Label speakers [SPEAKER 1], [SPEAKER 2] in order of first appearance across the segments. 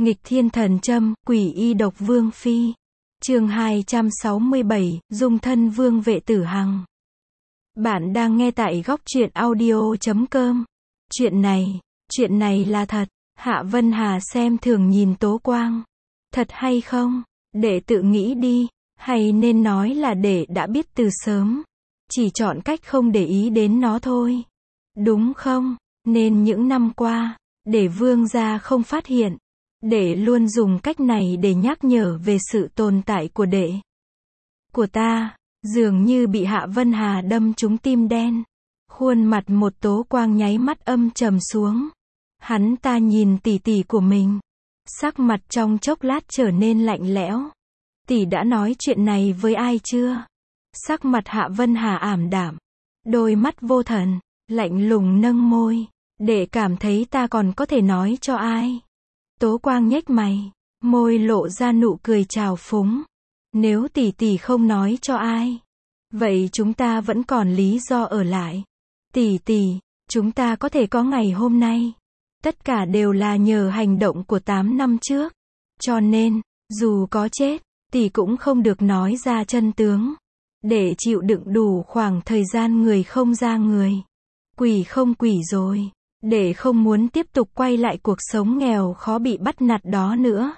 [SPEAKER 1] Nghịch thiên thần châm, quỷ y độc vương phi. Chương 267, dung thân vương vệ tử hằng. Bạn đang nghe tại góc truyện audio.com. Chuyện này là thật. Hạ Vân Hà xem thường nhìn Tố Quang. Thật hay không? Đệ tự nghĩ đi, hay nên nói là đệ đã biết từ sớm. Chỉ chọn cách không để ý đến nó thôi. Đúng không? Nên những năm qua, để vương gia không phát hiện, đệ luôn dùng cách này để nhắc nhở về sự tồn tại của đệ. Của ta, dường như bị Hạ Vân Hà đâm trúng tim đen. Khuôn mặt một Tố Quang nháy mắt âm trầm xuống. Hắn ta nhìn tỷ tỷ của mình. Sắc mặt trong chốc lát trở nên lạnh lẽo. Tỷ đã nói chuyện này với ai chưa? Sắc mặt Hạ Vân Hà ảm đạm. Đôi mắt vô thần, lạnh lùng nâng môi. Đệ cảm thấy ta còn có thể nói cho ai? Tố Quang nhếch mày, môi lộ ra nụ cười trào phúng. Nếu tỷ không nói cho ai, vậy chúng ta vẫn còn lý do ở lại. Tỷ, chúng ta có thể có ngày hôm nay. Tất cả đều là nhờ hành động của 8 năm trước. Cho nên, dù có chết, tỷ cũng không được nói ra chân tướng. Để chịu đựng đủ khoảng thời gian người không ra người, quỷ không quỷ rồi. Để không muốn tiếp tục quay lại cuộc sống nghèo khó bị bắt nạt đó nữa.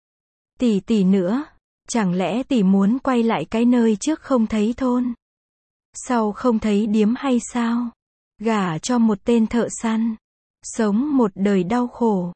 [SPEAKER 1] Tỷ nữa, chẳng lẽ tỷ muốn quay lại cái nơi trước không thấy thôn, sau không thấy điếm hay sao? Gả cho một tên thợ săn, sống một đời đau khổ.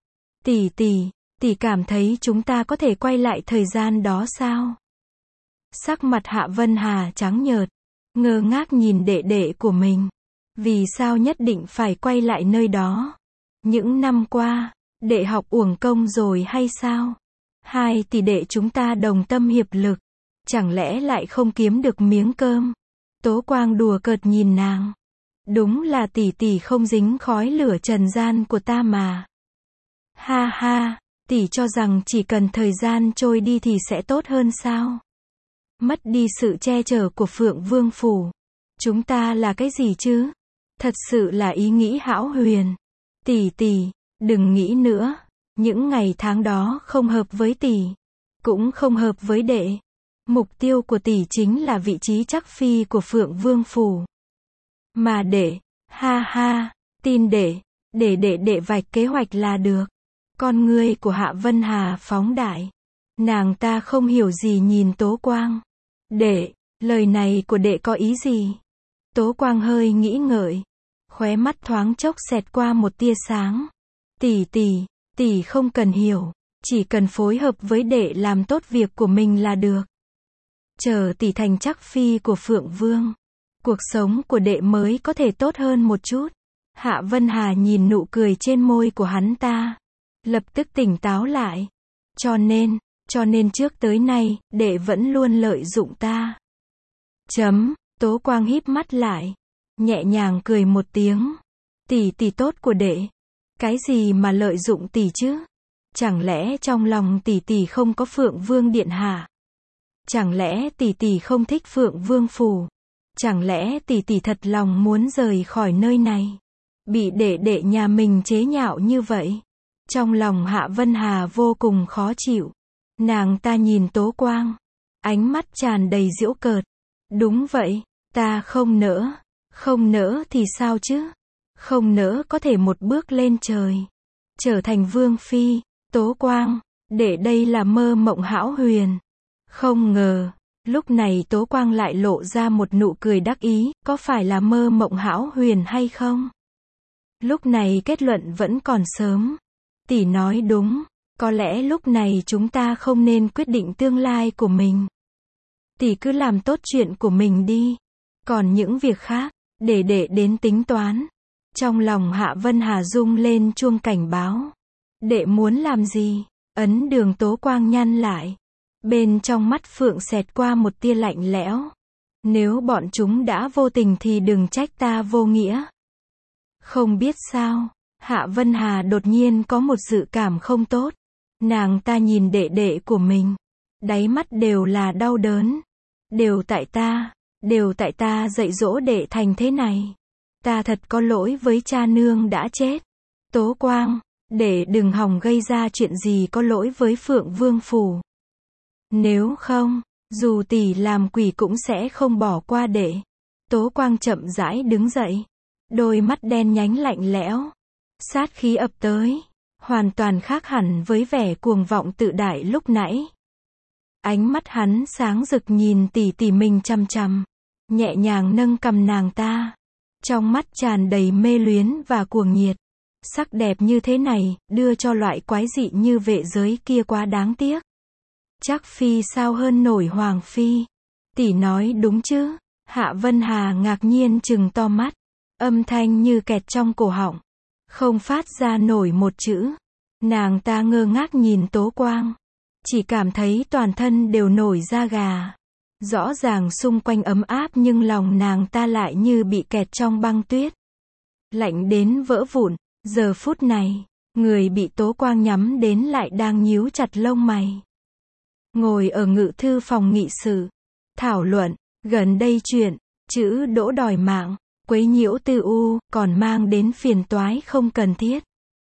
[SPEAKER 1] Tỷ cảm thấy chúng ta có thể quay lại thời gian đó sao? Sắc mặt Hạ Vân Hà trắng nhợt, ngơ ngác nhìn đệ của mình. Vì sao nhất định phải quay lại nơi đó? Những năm qua, đệ học uổng công rồi hay sao? Hai tỷ đệ chúng ta đồng tâm hiệp lực, chẳng lẽ lại không kiếm được miếng cơm? Tố Quang đùa cợt nhìn nàng. Đúng là tỷ không dính khói lửa trần gian của ta mà. Ha ha, tỷ cho rằng chỉ cần thời gian trôi đi thì sẽ tốt hơn sao? Mất đi sự che chở của Phượng Vương Phủ, chúng ta là cái gì chứ? Thật sự là ý nghĩ hão huyền. Tỷ, đừng nghĩ nữa. Những ngày tháng đó không hợp với tỷ, cũng không hợp với đệ. Mục tiêu của tỷ chính là vị trí chắc phi của Phượng Vương Phủ. Mà đệ, ha, tin đệ, để đệ vạch kế hoạch là được. Con ngươi của Hạ Vân Hà phóng đại. Nàng ta không hiểu gì nhìn Tố Quang. Đệ, lời này của đệ có ý gì? Tố Quang hơi nghĩ ngợi, khóe mắt thoáng chốc xẹt qua một tia sáng. Tỷ không cần hiểu, chỉ cần phối hợp với đệ làm tốt việc của mình là được. Chờ tỷ thành chắc phi của Phượng Vương, cuộc sống của đệ mới có thể tốt hơn một chút. Hạ Vân Hà nhìn nụ cười trên môi của hắn ta, lập tức tỉnh táo lại. Cho nên trước tới nay, đệ vẫn luôn lợi dụng ta. Tố Quang híp mắt lại, nhẹ nhàng cười một tiếng. Tỷ tốt của đệ. Cái gì mà lợi dụng tỷ chứ? Chẳng lẽ trong lòng tỷ không có Phượng Vương điện hạ? Chẳng lẽ tỷ không thích Phượng Vương Phủ? Chẳng lẽ tỷ thật lòng muốn rời khỏi nơi này? Bị đệ nhà mình chế nhạo như vậy. Trong lòng Hạ Vân Hà vô cùng khó chịu. Nàng ta nhìn Tố Quang, ánh mắt tràn đầy giễu cợt. Đúng vậy, ta không nỡ thì sao chứ? Không nỡ có thể một bước lên trời, trở thành vương phi. Tố Quang, để đây là mơ mộng hão huyền. Không ngờ, lúc này Tố Quang lại lộ ra một nụ cười đắc ý. Có phải là mơ mộng hão huyền hay không? Lúc này kết luận vẫn còn sớm. Tỷ nói đúng, có lẽ lúc này chúng ta không nên quyết định tương lai của mình. Tỷ cứ làm tốt chuyện của mình đi. Còn những việc khác, để đệ đến tính toán. Trong lòng Hạ Vân Hà rung lên chuông cảnh báo. Đệ muốn làm gì? Ấn Đường Tố Quang nhăn lại. Bên trong mắt Phượng xẹt qua một tia lạnh lẽo. Nếu bọn chúng đã vô tình thì đừng trách ta vô nghĩa. Không biết sao, Hạ Vân Hà đột nhiên có một dự cảm không tốt. Nàng ta nhìn đệ của mình, đáy mắt đều là đau đớn. Đều tại ta dạy dỗ đệ thành thế này. Ta thật có lỗi với cha nương đã chết. Tố Quang, để đừng hòng gây ra chuyện gì có lỗi với Phượng Vương Phủ. Nếu không, dù tỷ làm quỷ cũng sẽ không bỏ qua đệ. Tố Quang chậm rãi đứng dậy. Đôi mắt đen nhánh lạnh lẽo. Sát khí ập tới. Hoàn toàn khác hẳn với vẻ cuồng vọng tự đại lúc nãy. Ánh mắt hắn sáng rực nhìn tỷ tỷ mình chằm chằm. Nhẹ nhàng nâng cằm nàng ta. Trong mắt tràn đầy mê luyến và cuồng nhiệt. Sắc đẹp như thế này, đưa cho loại quái dị như vệ giới kia quá đáng tiếc. Chắc phi sao hơn nổi Hoàng Phi. Tỷ nói đúng chứ? Hạ Vân Hà ngạc nhiên trừng to mắt. Âm thanh như kẹt trong cổ họng. Không phát ra nổi một chữ. Nàng ta ngơ ngác nhìn Tố Quang. Chỉ cảm thấy toàn thân đều nổi da gà. Rõ ràng xung quanh ấm áp nhưng lòng nàng ta lại như bị kẹt trong băng tuyết. Lạnh đến vỡ vụn. Giờ phút này, người bị Tố Quang nhắm đến lại đang nhíu chặt lông mày. Ngồi ở ngự thư phòng nghị sự. Thảo luận, gần đây chuyện, chữ Đỗ đòi mạng, quấy nhiễu tư u, còn mang đến phiền toái không cần thiết.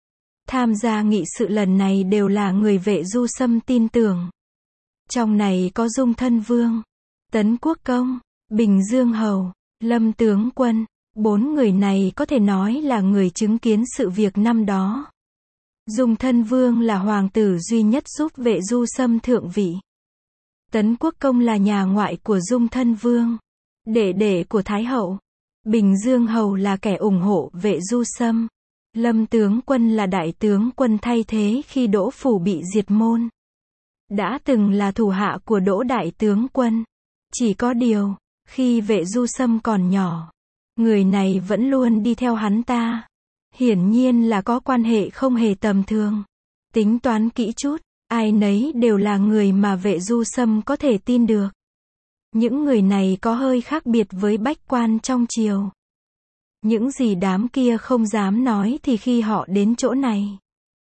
[SPEAKER 1] Tham gia nghị sự lần này đều là người Vệ Du Sâm tin tưởng. Trong này có Dung Thân Vương, Tấn Quốc Công, Bình Dương Hầu, Lâm Tướng Quân. 4 người này có thể nói là người chứng kiến sự việc năm đó. Dung Thân Vương là hoàng tử duy nhất giúp Vệ Du Sâm thượng vị. Tấn Quốc Công là nhà ngoại của Dung Thân Vương, đệ đệ của Thái Hậu. Bình Dương Hầu là kẻ ủng hộ Vệ Du Sâm. Lâm Tướng Quân là đại tướng quân thay thế khi Đỗ Phủ bị diệt môn. Đã từng là thủ hạ của Đỗ Đại Tướng Quân. Chỉ có điều, khi Vệ Du Sâm còn nhỏ, người này vẫn luôn đi theo hắn ta. Hiển nhiên là có quan hệ không hề tầm thường. Tính toán kỹ chút, ai nấy đều là người mà Vệ Du Sâm có thể tin được. Những người này có hơi khác biệt với bách quan trong triều. Những gì đám kia không dám nói thì khi họ đến chỗ này,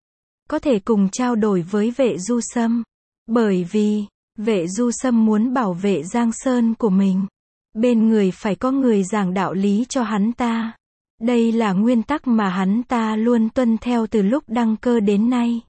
[SPEAKER 1] có thể cùng trao đổi với Vệ Du Sâm. Bởi vì, Vệ Du Sâm muốn bảo vệ Giang Sơn của mình. Bên người phải có người giảng đạo lý cho hắn ta. Đây là nguyên tắc mà hắn ta luôn tuân theo từ lúc đăng cơ đến nay.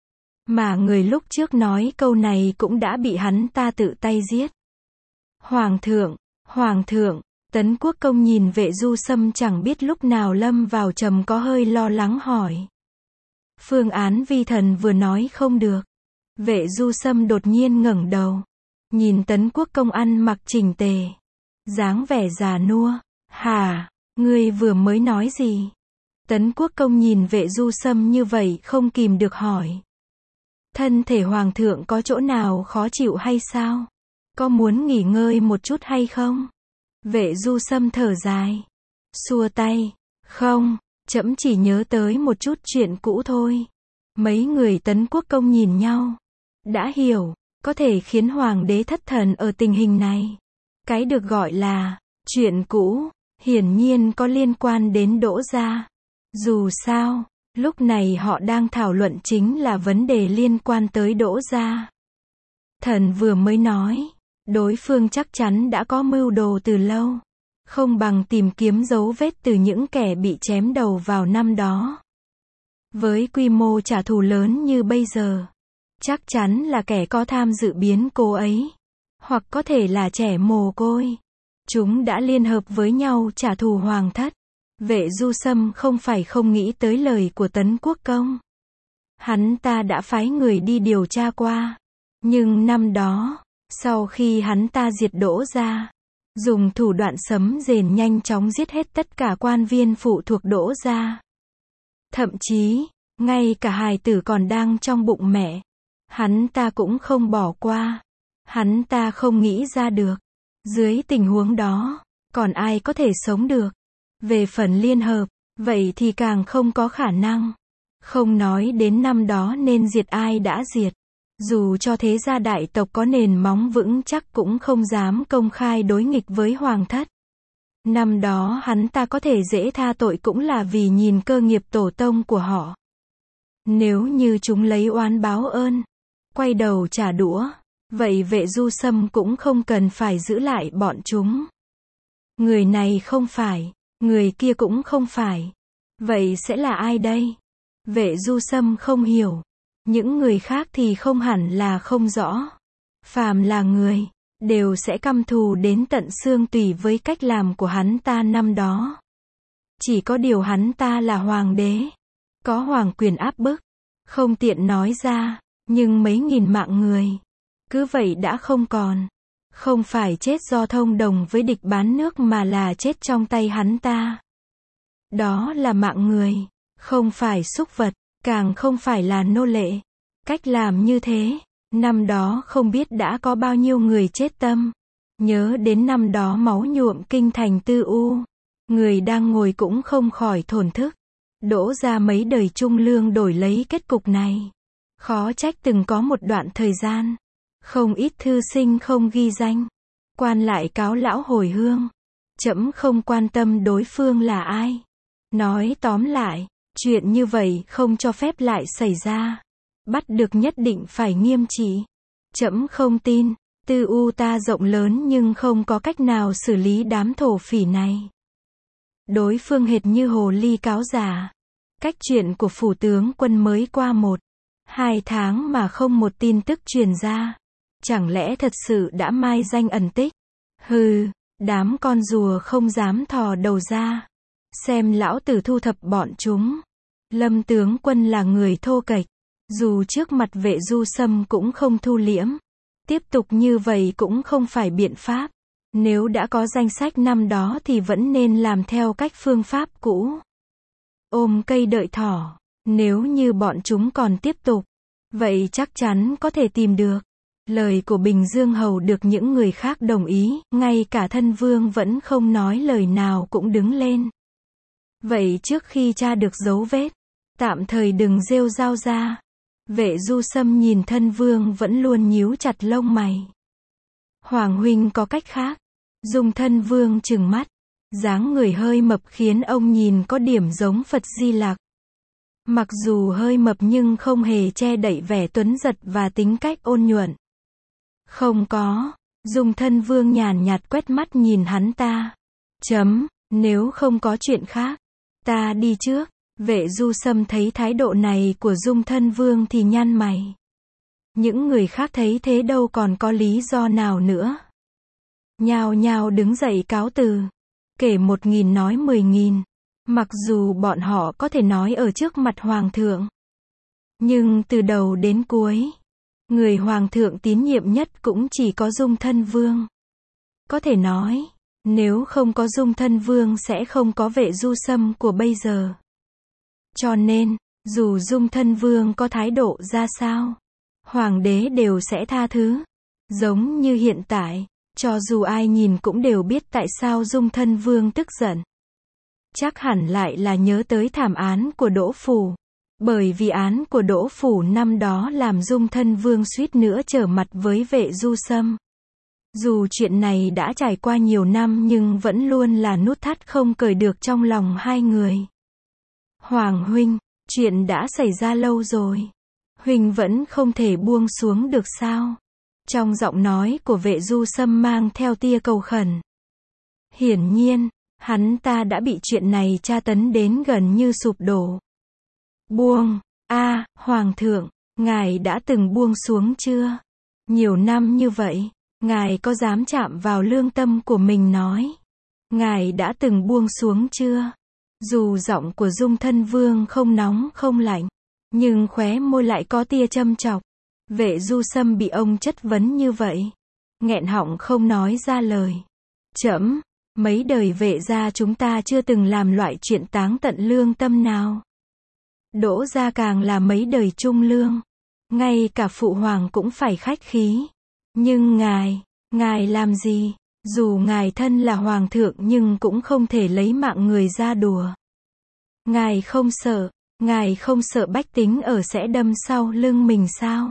[SPEAKER 1] Mà người lúc trước nói câu này cũng đã bị hắn ta tự tay giết. Hoàng thượng, Tấn Quốc Công nhìn Vệ Du Sâm chẳng biết lúc nào lâm vào trầm có hơi lo lắng hỏi. Phương án vi thần vừa nói không được. Vệ Du Sâm đột nhiên ngẩng đầu. Nhìn Tấn Quốc Công ăn mặc chỉnh tề. Dáng vẻ già nua. Hả, ngươi vừa mới nói gì? Tấn Quốc Công nhìn Vệ Du Sâm như vậy không kìm được hỏi. Thân thể hoàng thượng có chỗ nào khó chịu hay sao? Có muốn nghỉ ngơi một chút hay không? Vệ Du Sâm thở dài. Xua tay. Không, trẫm chỉ nhớ tới một chút chuyện cũ thôi. Mấy người Tấn Quốc Công nhìn nhau. Đã hiểu, có thể khiến hoàng đế thất thần ở tình hình này. Cái được gọi là chuyện cũ, hiển nhiên có liên quan đến Đỗ gia. Dù sao, lúc này họ đang thảo luận chính là vấn đề liên quan tới Đỗ gia. Thần vừa mới nói, đối phương chắc chắn đã có mưu đồ từ lâu. Không bằng tìm kiếm dấu vết từ những kẻ bị chém đầu vào năm đó. Với quy mô trả thù lớn như bây giờ, chắc chắn là kẻ có tham dự biến cố ấy. Hoặc có thể là trẻ mồ côi. Chúng đã liên hợp với nhau trả thù hoàng thất. Vệ Du Sâm không phải không nghĩ tới lời của Tấn Quốc Công. Hắn ta đã phái người đi điều tra qua. Nhưng năm đó, sau khi hắn ta diệt Đỗ gia, dùng thủ đoạn sấm rền nhanh chóng giết hết tất cả quan viên phụ thuộc Đỗ gia. Thậm chí, ngay cả hài tử còn đang trong bụng mẹ, hắn ta cũng không bỏ qua. Hắn ta không nghĩ ra được. Dưới tình huống đó, còn ai có thể sống được? Về phần liên hợp, vậy thì càng không có khả năng. Không nói đến năm đó nên diệt ai đã diệt. Dù cho thế gia đại tộc có nền móng vững chắc cũng không dám công khai đối nghịch với hoàng thất. Năm đó hắn ta có thể dễ tha tội cũng là vì nhìn cơ nghiệp tổ tông của họ. Nếu như chúng lấy oán báo ơn, quay đầu trả đũa, vậy Vệ Du Sâm cũng không cần phải giữ lại bọn chúng. Người này không phải, người kia cũng không phải. Vậy sẽ là ai đây? Vệ Du Sâm không hiểu. Những người khác thì không hẳn là không rõ. Phàm là người, đều sẽ căm thù đến tận xương tủy với cách làm của hắn ta năm đó. Chỉ có điều hắn ta là hoàng đế, có hoàng quyền áp bức, không tiện nói ra, nhưng mấy nghìn mạng người, cứ vậy đã không còn. Không phải chết do thông đồng với địch bán nước mà là chết trong tay hắn ta. Đó là mạng người, không phải súc vật, càng không phải là nô lệ. Cách làm như thế, năm đó không biết đã có bao nhiêu người chết tâm. Nhớ đến năm đó máu nhuộm kinh thành Tư U, người đang ngồi cũng không khỏi thổn thức. Đỗ ra mấy đời trung lương đổi lấy kết cục này. Khó trách từng có một đoạn thời gian, không ít thư sinh không ghi danh, quan lại cáo lão hồi hương. Trẫm không quan tâm đối phương là ai. Nói tóm lại, chuyện như vậy không cho phép lại xảy ra. Bắt được nhất định phải nghiêm trị. Trẫm không tin, Tư U ta rộng lớn nhưng không có cách nào xử lý đám thổ phỉ này. Đối phương hệt như hồ ly cáo giả. Cách chuyện của phủ tướng quân mới qua 1-2 tháng mà không một tin tức truyền ra. Chẳng lẽ thật sự đã mai danh ẩn tích? Hừ, đám con rùa không dám thò đầu ra. Xem lão tử thu thập bọn chúng. Lâm tướng quân là người thô kệch. Dù trước mặt Vệ Du Sâm cũng không thu liễm. Tiếp tục như vậy cũng không phải biện pháp. Nếu đã có danh sách năm đó thì vẫn nên làm theo cách phương pháp cũ. Ôm cây đợi thỏ. Nếu như bọn chúng còn tiếp tục, vậy chắc chắn có thể tìm được. Lời của Bình Dương Hầu được những người khác đồng ý, ngay cả thân vương vẫn không nói lời nào cũng đứng lên. Vậy trước khi tra được dấu vết, tạm thời đừng rêu rao ra. Vệ Du Sâm nhìn thân vương vẫn luôn nhíu chặt lông mày. Hoàng huynh có cách khác. Dung thân vương trừng mắt. Dáng người hơi mập khiến ông nhìn có điểm giống Phật Di Lặc. Mặc dù hơi mập nhưng không hề che đậy vẻ tuấn giật và tính cách ôn nhuận. Không có. Dung thân vương nhàn nhạt quét mắt nhìn hắn ta. Nếu không có chuyện khác, ta đi trước. Vệ Du Sâm thấy thái độ này của Dung thân vương thì nhăn mày. Những người khác thấy thế đâu còn có lý do nào nữa. Nhao nhao đứng dậy cáo từ. Kể 1000 nói 10.000. Mặc dù bọn họ có thể nói ở trước mặt hoàng thượng, nhưng từ đầu đến cuối, người hoàng thượng tín nhiệm nhất cũng chỉ có Dung thân vương. Có thể nói, nếu không có Dung thân vương sẽ không có Vệ Du Sâm của bây giờ. Cho nên, dù Dung thân vương có thái độ ra sao, hoàng đế đều sẽ tha thứ. Giống như hiện tại, cho dù ai nhìn cũng đều biết tại sao Dung thân vương tức giận. Chắc hẳn lại là nhớ tới thảm án của Đỗ Phủ. Bởi vì án của Đỗ Phủ năm đó làm Dung thân vương suýt nữa trở mặt với Vệ Du Sâm. Dù chuyện này đã trải qua nhiều năm nhưng vẫn luôn là nút thắt không cởi được trong lòng hai người. Hoàng huynh, chuyện đã xảy ra lâu rồi. Huynh vẫn không thể buông xuống được sao? Trong giọng nói của Vệ Du Sâm mang theo tia cầu khẩn. Hiển nhiên, hắn ta đã bị chuyện này tra tấn đến gần như sụp đổ. Buông, hoàng thượng, ngài đã từng buông xuống chưa? Nhiều năm như vậy, ngài có dám chạm vào lương tâm của mình nói? Ngài đã từng buông xuống chưa? Dù giọng của Dung thân vương không nóng không lạnh, nhưng khóe môi lại có tia châm chọc. Vệ Du Sâm bị ông chất vấn như vậy, nghẹn họng không nói ra lời. Mấy đời Vệ gia chúng ta chưa từng làm loại chuyện táng tận lương tâm nào. Đỗ gia càng là mấy đời trung lương, ngay cả phụ hoàng cũng phải khách khí. Nhưng ngài làm gì? Dù ngài thân là hoàng thượng nhưng cũng không thể lấy mạng người ra đùa. Ngài không sợ bách tính ở sẽ đâm sau lưng mình sao?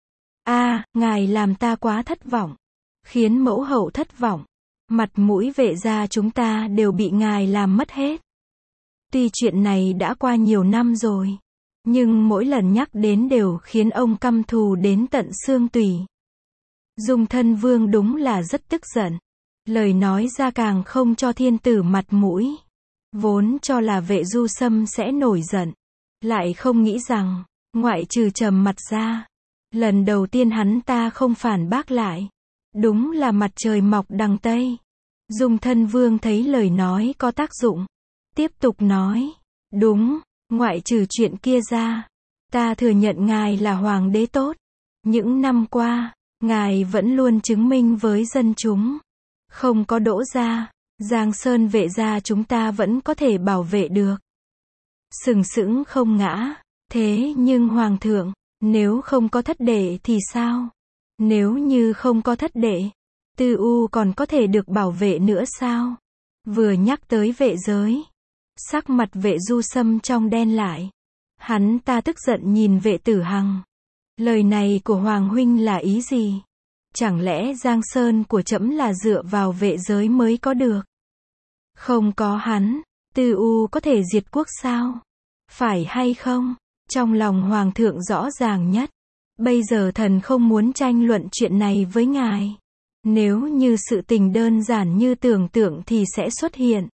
[SPEAKER 1] Ngài làm ta quá thất vọng, khiến mẫu hậu thất vọng. Mặt mũi Vệ gia chúng ta đều bị ngài làm mất hết. Tuy chuyện này đã qua nhiều năm rồi, nhưng mỗi lần nhắc đến đều khiến ông căm thù đến tận xương tủy. Dung thân vương đúng là rất tức giận. Lời nói ra càng không cho thiên tử mặt mũi. Vốn cho là Vệ Du Sâm sẽ nổi giận, Lại không nghĩ rằng, ngoại trừ trầm mặt ra, lần đầu tiên hắn ta không phản bác lại. Đúng là mặt trời mọc đằng Tây. Dung Thân Vương thấy lời nói có tác dụng. Tiếp tục nói, đúng, ngoại trừ chuyện kia ra, ta thừa nhận ngài là hoàng đế tốt. Những năm qua, ngài vẫn luôn chứng minh với dân chúng. Không có Đỗ gia, Giang Sơn Vệ gia chúng ta vẫn có thể bảo vệ được. Sừng sững không ngã. Thế nhưng hoàng thượng, nếu không có thất đệ thì sao? Nếu như không có thất đệ, Tư U còn có thể được bảo vệ nữa sao? Vừa nhắc tới vệ giới, sắc mặt Vệ Du Sâm trong đen lại. Hắn ta tức giận nhìn Vệ Tử Hằng. Lời này của Hoàng huynh là ý gì? Chẳng lẽ Giang Sơn của trẫm là dựa vào vệ giới mới có được? Không có hắn, Tư U có thể diệt quốc sao? Phải hay không? Trong lòng Hoàng thượng rõ ràng nhất. Bây giờ thần không muốn tranh luận chuyện này với ngài. Nếu như sự tình đơn giản như tưởng tượng thì sẽ xuất hiện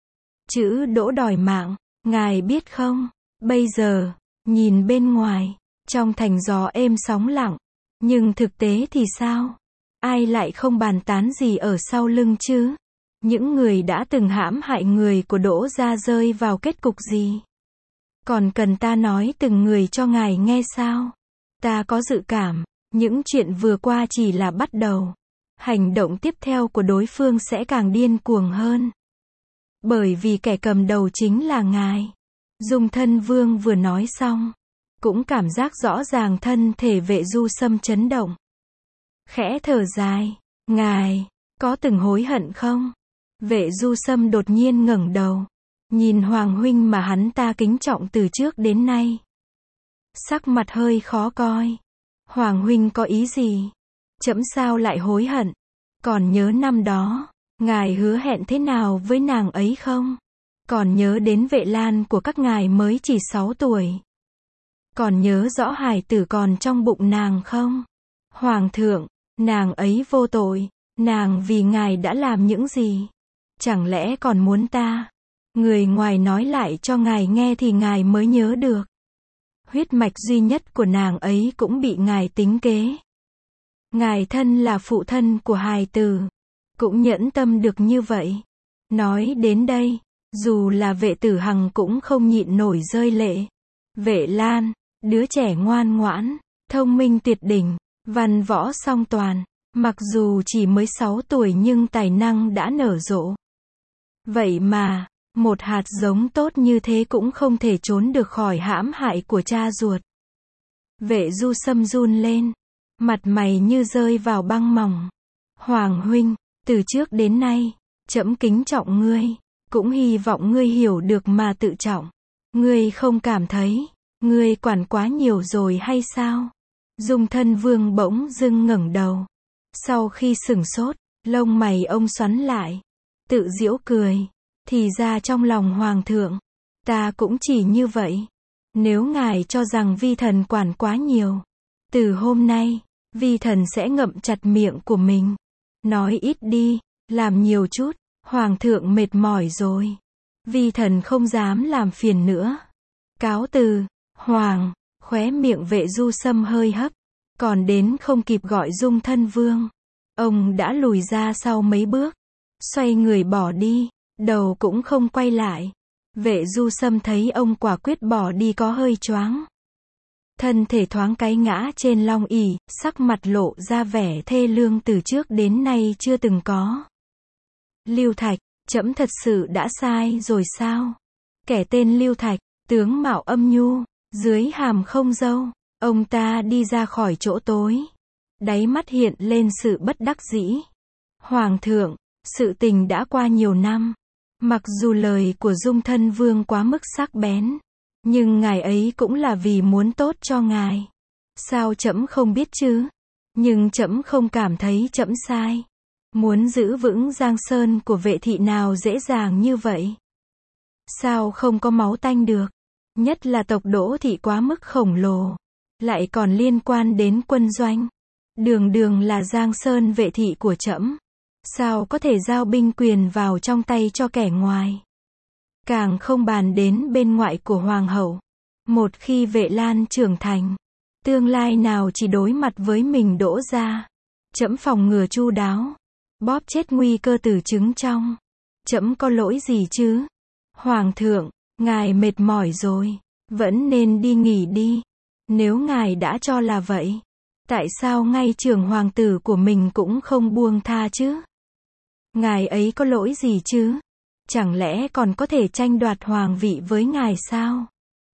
[SPEAKER 1] chữ Đỗ đòi mạng. Ngài biết không? Bây giờ, nhìn bên ngoài, trong thành gió êm sóng lặng. Nhưng thực tế thì sao? Ai lại không bàn tán gì ở sau lưng chứ? Những người đã từng hãm hại người của Đỗ gia rơi vào kết cục gì? Còn cần ta nói từng người cho ngài nghe sao? Ta có dự cảm, những chuyện vừa qua chỉ là bắt đầu. Hành động tiếp theo của đối phương sẽ càng điên cuồng hơn. Bởi vì kẻ cầm đầu chính là ngài. Dung Thân Vương vừa nói xong, cũng cảm giác rõ ràng thân thể Vệ Du Sâm chấn động. Khẽ thở dài, ngài, có từng hối hận không? Vệ Du Sâm đột nhiên ngẩng đầu, nhìn Hoàng huynh mà hắn ta kính trọng từ trước đến nay. Sắc mặt hơi khó coi. Hoàng huynh có ý gì? Trẫm sao lại hối hận? Còn nhớ năm đó, ngài hứa hẹn thế nào với nàng ấy không? Còn nhớ đến Vệ Lan của các ngài mới chỉ 6 tuổi. Còn nhớ rõ hài tử còn trong bụng nàng không? Hoàng thượng, nàng ấy vô tội, nàng vì ngài đã làm những gì? Chẳng lẽ còn muốn ta? Người ngoài nói lại cho ngài nghe thì ngài mới nhớ được. Huyết mạch duy nhất của nàng ấy cũng bị ngài tính kế. Ngài thân là phụ thân của hài tử, cũng nhẫn tâm được như vậy. Nói đến đây, dù là Vệ Tử Hằng cũng không nhịn nổi rơi lệ. Vệ Lan, đứa trẻ ngoan ngoãn, thông minh tuyệt đỉnh, văn võ song toàn, mặc dù chỉ mới 6 tuổi nhưng tài năng đã nở rộ. Vậy mà, một hạt giống tốt như thế cũng không thể trốn được khỏi hãm hại của cha ruột. Vệ Du Sâm run lên, mặt mày như rơi vào băng mỏng. Hoàng huynh, từ trước đến nay, trẫm kính trọng ngươi, cũng hy vọng ngươi hiểu được mà tự trọng. Ngươi không cảm thấy, ngươi quản quá nhiều rồi hay sao? Dung Thân Vương bỗng dưng ngẩng đầu. Sau khi sửng sốt, lông mày ông xoắn lại, tự giễu cười. Thì ra trong lòng Hoàng thượng, ta cũng chỉ như vậy. Nếu ngài cho rằng vi thần quản quá nhiều, từ hôm nay, vi thần sẽ ngậm chặt miệng của mình. Nói ít đi, làm nhiều chút, Hoàng thượng mệt mỏi rồi. Vi thần không dám làm phiền nữa. Cáo từ, Hoàng, khóe miệng Vệ Du Sâm hơi hấp, còn đến không kịp gọi Dung Thân Vương. Ông đã lùi ra sau mấy bước, xoay người bỏ đi, đầu cũng không quay lại. Vệ Du Sâm thấy ông quả quyết bỏ đi có hơi choáng. Thân thể thoáng cái ngã trên long ỷ, sắc mặt lộ ra vẻ thê lương từ trước đến nay chưa từng có. Lưu Thạch, trẫm thật sự đã sai rồi sao? Kẻ tên Lưu Thạch, tướng mạo âm nhu, dưới hàm không râu, ông ta đi ra khỏi chỗ tối. Đáy mắt hiện lên sự bất đắc dĩ. Hoàng thượng, sự tình đã qua nhiều năm. Mặc dù lời của Dung Thân Vương quá mức sắc bén, nhưng ngài ấy cũng là vì muốn tốt cho ngài. Sao trẫm không biết chứ? Nhưng trẫm không cảm thấy trẫm sai. Muốn giữ vững Giang Sơn của Vệ thị nào dễ dàng như vậy? Sao không có máu tanh được? Nhất là tộc Đỗ thị quá mức khổng lồ, lại còn liên quan đến quân doanh. Đường đường là Giang Sơn Vệ thị của trẫm, sao có thể giao binh quyền vào trong tay cho kẻ ngoài? Càng không bàn đến bên ngoại của hoàng hậu. Một khi Vệ Lan trưởng thành, tương lai nào chỉ đối mặt với mình Đỗ gia. Trẫm phòng ngừa chu đáo, bóp chết nguy cơ từ trứng trong. Trẫm có lỗi gì chứ? Hoàng thượng, ngài mệt mỏi rồi, vẫn nên đi nghỉ đi. Nếu ngài đã cho là vậy, tại sao ngay trưởng hoàng tử của mình cũng không buông tha chứ? Ngài ấy có lỗi gì chứ? Chẳng lẽ còn có thể tranh đoạt hoàng vị với ngài sao?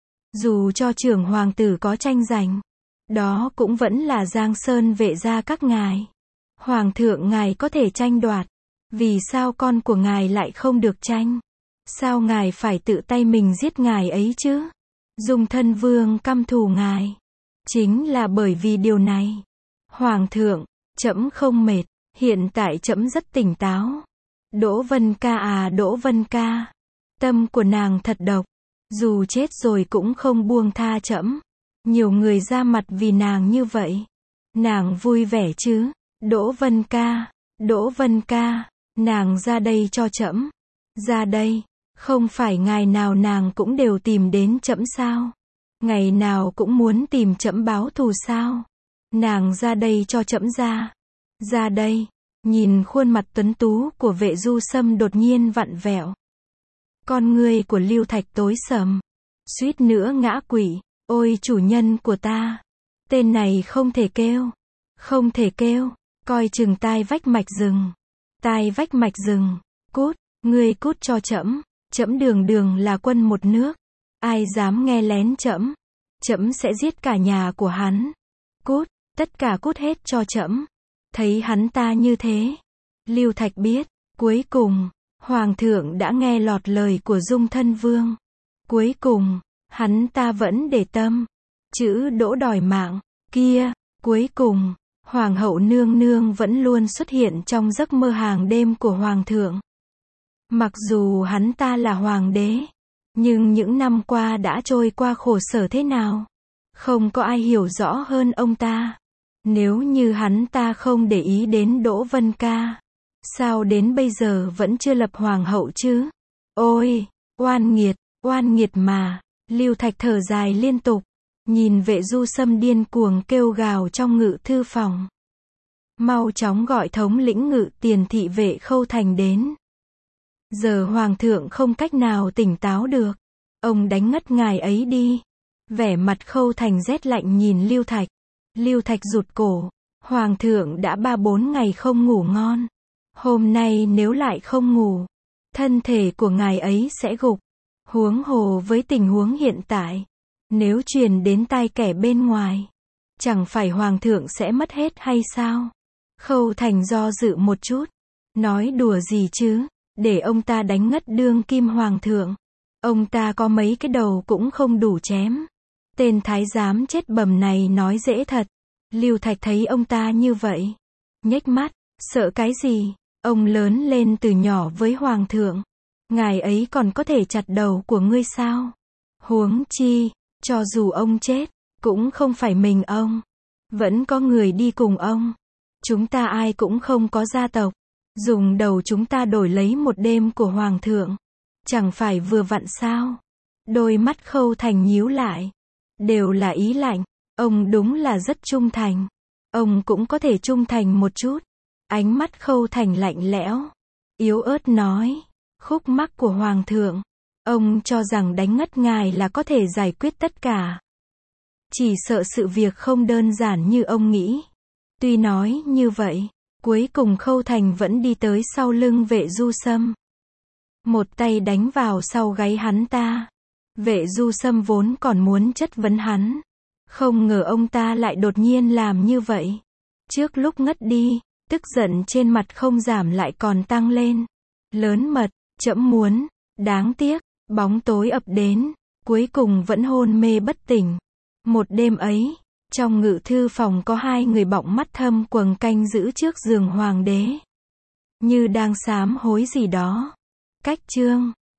[SPEAKER 1] Dù cho trưởng hoàng tử có tranh giành, đó cũng vẫn là Giang Sơn Vệ gia các ngài. Hoàng thượng ngài có thể tranh đoạt, vì sao con của ngài lại không được tranh? Sao ngài phải tự tay mình giết ngài ấy chứ? Dung Thân Vương căm thù ngài, chính là bởi vì điều này. Hoàng thượng, trẫm không mệt, hiện tại trẫm rất tỉnh táo. Đỗ Vân Ca à, Đỗ Vân Ca, tâm của nàng thật độc, dù chết rồi cũng không buông tha trẫm. Nhiều người ra mặt vì nàng như vậy, nàng vui vẻ chứ? Đỗ Vân Ca, Đỗ Vân Ca, nàng ra đây cho trẫm. Ra đây, không phải ngày nào nàng cũng đều tìm đến trẫm sao? Ngày nào cũng muốn tìm trẫm báo thù sao? Nàng ra đây cho trẫm ra. Ra đây. Nhìn khuôn mặt tuấn tú của Vệ Du Sâm đột nhiên vặn vẹo. Con ngươi của Lưu Thạch tối sầm, suýt nữa ngã quỵ. Ôi chủ nhân của ta, tên này không thể kêu, không thể kêu, coi chừng tai vách mạch rừng. Tai vách mạch rừng, cút, ngươi cút cho trẫm. Trẫm đường đường là quân một nước, ai dám nghe lén trẫm, trẫm sẽ giết cả nhà của hắn. Cút, tất cả cút hết cho trẫm. Thấy hắn ta như thế, Lưu Thạch biết, cuối cùng, Hoàng thượng đã nghe lọt lời của Dung Thân Vương. Cuối cùng, hắn ta vẫn để tâm. Chữ Đỗ đòi mạng, kia, cuối cùng, Hoàng hậu nương nương vẫn luôn xuất hiện trong giấc mơ hàng đêm của Hoàng thượng. Mặc dù hắn ta là hoàng đế, nhưng những năm qua đã trôi qua khổ sở thế nào, không có ai hiểu rõ hơn ông ta. Nếu như hắn ta không để ý đến Đỗ Vân Ca, sao đến bây giờ vẫn chưa lập hoàng hậu chứ? Ôi, oan nghiệt mà. Lưu Thạch thở dài liên tục, nhìn Vệ Du Sâm điên cuồng kêu gào trong ngự thư phòng. Mau chóng gọi thống lĩnh ngự tiền thị Vệ Khâu Thành đến. Giờ hoàng thượng không cách nào tỉnh táo được, ông đánh ngất ngài ấy đi. Vẻ mặt Khâu Thành rét lạnh nhìn Lưu Thạch. Lưu Thạch rụt cổ, hoàng thượng đã 3-4 ngày không ngủ ngon. Hôm nay nếu lại không ngủ, thân thể của ngài ấy sẽ gục. Huống hồ với tình huống hiện tại, nếu truyền đến tai kẻ bên ngoài, chẳng phải hoàng thượng sẽ mất hết hay sao? Khâu Thành do dự một chút, nói đùa gì chứ, để ông ta đánh ngất đương kim hoàng thượng. Ông ta có mấy cái đầu cũng không đủ chém. Tên thái giám chết bầm này nói dễ thật. Lưu Thạch thấy ông ta như vậy, nhếch mắt, sợ cái gì? Ông lớn lên từ nhỏ với hoàng thượng, ngài ấy còn có thể chặt đầu của ngươi sao? Huống chi, cho dù ông chết, cũng không phải mình ông, vẫn có người đi cùng ông. Chúng ta ai cũng không có gia tộc, dùng đầu chúng ta đổi lấy một đêm của hoàng thượng, chẳng phải vừa vặn sao? Đôi mắt Khâu Thành nhíu lại, đều là ý lạnh. Ông đúng là rất trung thành, ông cũng có thể trung thành một chút. Ánh mắt Khâu Thành lạnh lẽo, yếu ớt nói, khúc mắc của hoàng thượng, ông cho rằng đánh ngất ngài là có thể giải quyết tất cả. Chỉ sợ sự việc không đơn giản như ông nghĩ. Tuy nói như vậy, cuối cùng Khâu Thành vẫn đi tới sau lưng Vệ Du Sâm, một tay đánh vào sau gáy hắn ta. Vệ Du Sâm vốn còn muốn chất vấn hắn, không ngờ ông ta lại đột nhiên làm như vậy. Trước lúc ngất đi, tức giận trên mặt không giảm lại còn tăng lên. Lớn mật, trẫm muốn, đáng tiếc, bóng tối ập đến, cuối cùng vẫn hôn mê bất tỉnh. Một đêm ấy, trong ngự thư phòng có 2 người bọng mắt thâm quầng canh giữ trước giường hoàng đế, như đang sám hối gì đó. Cách chương